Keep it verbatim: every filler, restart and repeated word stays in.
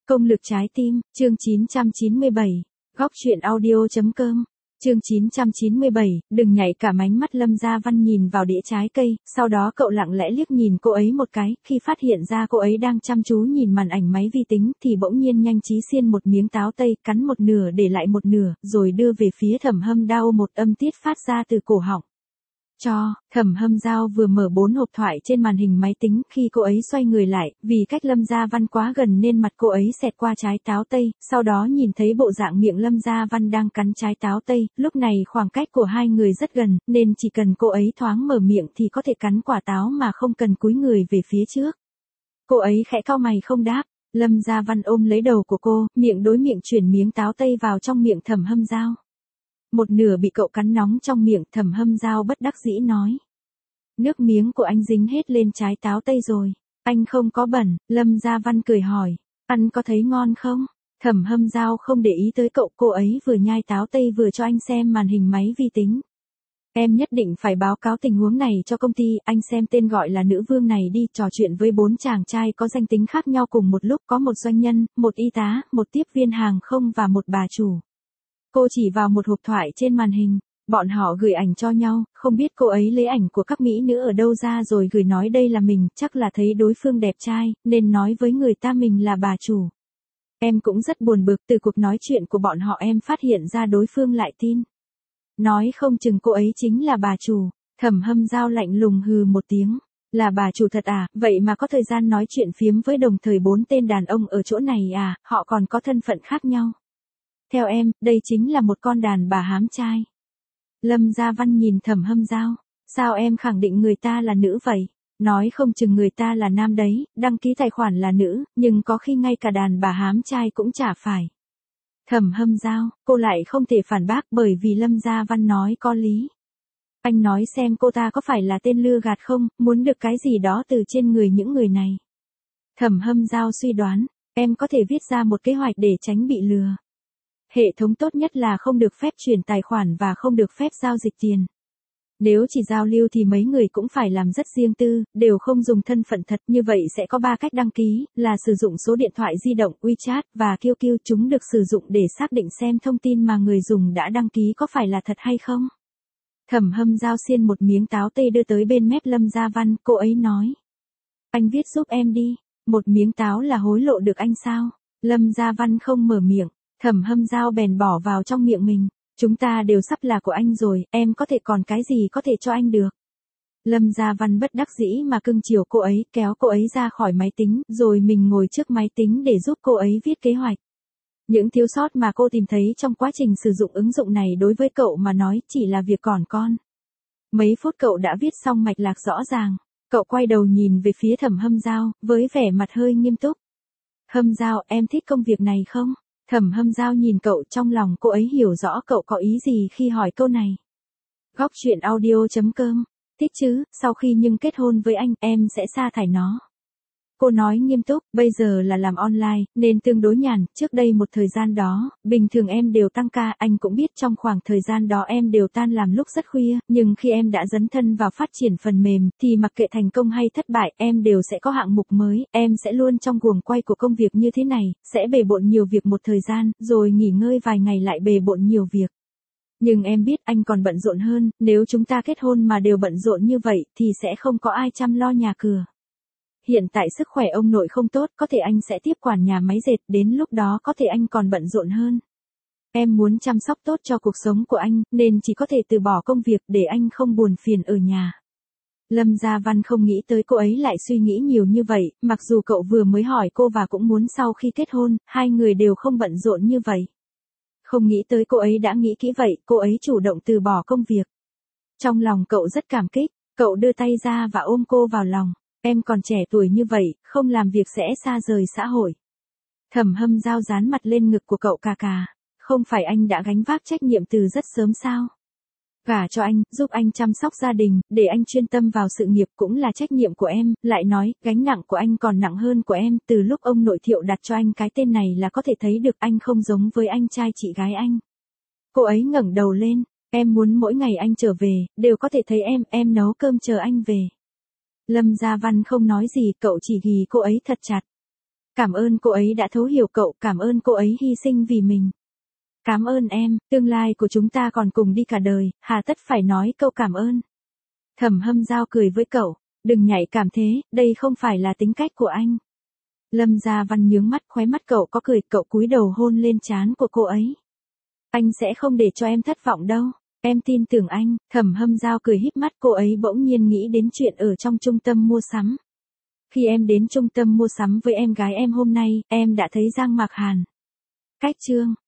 Công lực trái tim, chương chín trăm chín mươi bảy, góc truyện audio chấm com. Chương chín trăm chín mươi bảy, đừng nhảy cả mánh mắt Lâm Gia Văn nhìn vào đĩa trái cây, sau đó cậu lặng lẽ liếc nhìn cô ấy một cái, khi phát hiện ra cô ấy đang chăm chú nhìn màn ảnh máy vi tính thì bỗng nhiên nhanh trí xiên một miếng táo tây, cắn một nửa để lại một nửa, rồi đưa về phía Thẩm Hâm Dao một âm tiết phát ra từ cổ họng. Cho, Thẩm Hâm Dao vừa mở bốn hộp thoại trên màn hình máy tính khi cô ấy xoay người lại, vì cách Lâm Gia Văn quá gần nên mặt cô ấy xẹt qua trái táo tây, sau đó nhìn thấy bộ dạng miệng Lâm Gia Văn đang cắn trái táo tây, lúc này khoảng cách của hai người rất gần, nên chỉ cần cô ấy thoáng mở miệng thì có thể cắn quả táo mà không cần cúi người về phía trước. Cô ấy khẽ cau mày không đáp, Lâm Gia Văn ôm lấy đầu của cô, miệng đối miệng chuyển miếng táo tây vào trong miệng Thẩm Hâm Dao. Một nửa bị cậu cắn nóng trong miệng, Thẩm Hâm Dao bất đắc dĩ nói. Nước miếng của anh dính hết lên trái táo tây rồi. Anh không có bẩn, Lâm Gia Văn cười hỏi. Ăn có thấy ngon không? Thẩm Hâm Dao không để ý tới cậu, cô ấy vừa nhai táo tây vừa cho anh xem màn hình máy vi tính. Em nhất định phải báo cáo tình huống này cho công ty, anh xem tên gọi là nữ vương này đi, trò chuyện với bốn chàng trai có danh tính khác nhau cùng một lúc, có một doanh nhân, một y tá, một tiếp viên hàng không và một bà chủ. Cô chỉ vào một hộp thoại trên màn hình, bọn họ gửi ảnh cho nhau, không biết cô ấy lấy ảnh của các mỹ nữ ở đâu ra rồi gửi nói đây là mình, chắc là thấy đối phương đẹp trai, nên nói với người ta mình là bà chủ. Em cũng rất buồn bực, từ cuộc nói chuyện của bọn họ em phát hiện ra đối phương lại tin. Nói không chừng cô ấy chính là bà chủ. Thẩm Hâm Dao lạnh lùng hừ một tiếng. Là bà chủ thật à, vậy mà có thời gian nói chuyện phiếm với đồng thời bốn tên đàn ông ở chỗ này à, họ còn có thân phận khác nhau. Theo em, đây chính là một con đàn bà hám trai. Lâm Gia Văn nhìn Thẩm Hâm Dao. Sao em khẳng định người ta là nữ vậy? Nói không chừng người ta là nam đấy, đăng ký tài khoản là nữ, nhưng có khi ngay cả đàn bà hám trai cũng chả phải. Thẩm Hâm Dao, cô lại không thể phản bác bởi vì Lâm Gia Văn nói có lý. Anh nói xem cô ta có phải là tên lừa gạt không, muốn được cái gì đó từ trên người những người này. Thẩm Hâm Dao suy đoán, em có thể viết ra một kế hoạch để tránh bị lừa. Hệ thống tốt nhất là không được phép chuyển tài khoản và không được phép giao dịch tiền. Nếu chỉ giao lưu thì mấy người cũng phải làm rất riêng tư, đều không dùng thân phận thật, như vậy sẽ có ba cách đăng ký, là sử dụng số điện thoại di động, WeChat và quy quy, chúng được sử dụng để xác định xem thông tin mà người dùng đã đăng ký có phải là thật hay không. Thẩm Hâm Dao xiên một miếng táo tây đưa tới bên mép Lâm Gia Văn, cô ấy nói. Anh viết giúp em đi, một miếng táo là hối lộ được anh sao? Lâm Gia Văn không mở miệng. Thẩm Hâm Dao bèn bỏ vào trong miệng mình. Chúng ta đều sắp là của anh rồi, em có thể còn cái gì có thể cho anh được. Lâm Gia Văn bất đắc dĩ mà cưng chiều cô ấy, kéo cô ấy ra khỏi máy tính, rồi mình ngồi trước máy tính để giúp cô ấy viết kế hoạch. Những thiếu sót mà cô tìm thấy trong quá trình sử dụng ứng dụng này đối với cậu mà nói chỉ là việc còn con. Mấy phút cậu đã viết xong mạch lạc rõ ràng. Cậu quay đầu nhìn về phía Thẩm Hâm Dao, với vẻ mặt hơi nghiêm túc. Hâm Dao, em thích công việc này không? Thẩm Hâm Dao nhìn cậu, trong lòng cô ấy hiểu rõ cậu có ý gì khi hỏi câu này. Góc truyện audio chấm com. Thích chứ, sau khi nhưng kết hôn với anh, em sẽ sa thải nó. Cô nói nghiêm túc, bây giờ là làm online, nên tương đối nhàn, trước đây một thời gian đó, bình thường em đều tăng ca, anh cũng biết trong khoảng thời gian đó em đều tan làm lúc rất khuya, nhưng khi em đã dấn thân vào phát triển phần mềm, thì mặc kệ thành công hay thất bại, em đều sẽ có hạng mục mới, em sẽ luôn trong guồng quay của công việc như thế này, sẽ bề bộn nhiều việc một thời gian, rồi nghỉ ngơi vài ngày lại bề bộn nhiều việc. Nhưng em biết anh còn bận rộn hơn, nếu chúng ta kết hôn mà đều bận rộn như vậy, thì sẽ không có ai chăm lo nhà cửa. Hiện tại sức khỏe ông nội không tốt, có thể anh sẽ tiếp quản nhà máy dệt, đến lúc đó có thể anh còn bận rộn hơn. Em muốn chăm sóc tốt cho cuộc sống của anh, nên chỉ có thể từ bỏ công việc để anh không buồn phiền ở nhà. Lâm Gia Văn không nghĩ tới cô ấy lại suy nghĩ nhiều như vậy, mặc dù cậu vừa mới hỏi cô và cũng muốn sau khi kết hôn, hai người đều không bận rộn như vậy. Không nghĩ tới cô ấy đã nghĩ kỹ vậy, cô ấy chủ động từ bỏ công việc. Trong lòng cậu rất cảm kích, cậu đưa tay ra và ôm cô vào lòng. Em còn trẻ tuổi như vậy, không làm việc sẽ xa rời xã hội. Thẩm Hâm Dao dán mặt lên ngực của cậu cà cà. Không phải anh đã gánh vác trách nhiệm từ rất sớm sao? Gả cho anh, giúp anh chăm sóc gia đình, để anh chuyên tâm vào sự nghiệp cũng là trách nhiệm của em. Lại nói, gánh nặng của anh còn nặng hơn của em. Từ lúc ông nội Thiệu đặt cho anh cái tên này là có thể thấy được anh không giống với anh trai chị gái anh. Cô ấy ngẩng đầu lên. Em muốn mỗi ngày anh trở về, đều có thể thấy em, em nấu cơm chờ anh về. Lâm Gia Văn không nói gì, cậu chỉ ghì cô ấy thật chặt. Cảm ơn cô ấy đã thấu hiểu cậu, cảm ơn cô ấy hy sinh vì mình. Cảm ơn em, tương lai của chúng ta còn cùng đi cả đời, hà tất phải nói câu cảm ơn. Thẩm Hâm Dao cười với cậu, đừng nhạy cảm thế, đây không phải là tính cách của anh. Lâm Gia Văn nhướng mắt, khóe mắt cậu có cười, cậu cúi đầu hôn lên trán của cô ấy. Anh sẽ không để cho em thất vọng đâu, em tin tưởng anh. Thẩm Hâm Dao cười híp mắt, cô ấy bỗng nhiên nghĩ đến chuyện ở trong trung tâm mua sắm. Khi em đến trung tâm mua sắm với em gái em hôm nay, em đã thấy Giang Mạc Hàn. Cách chương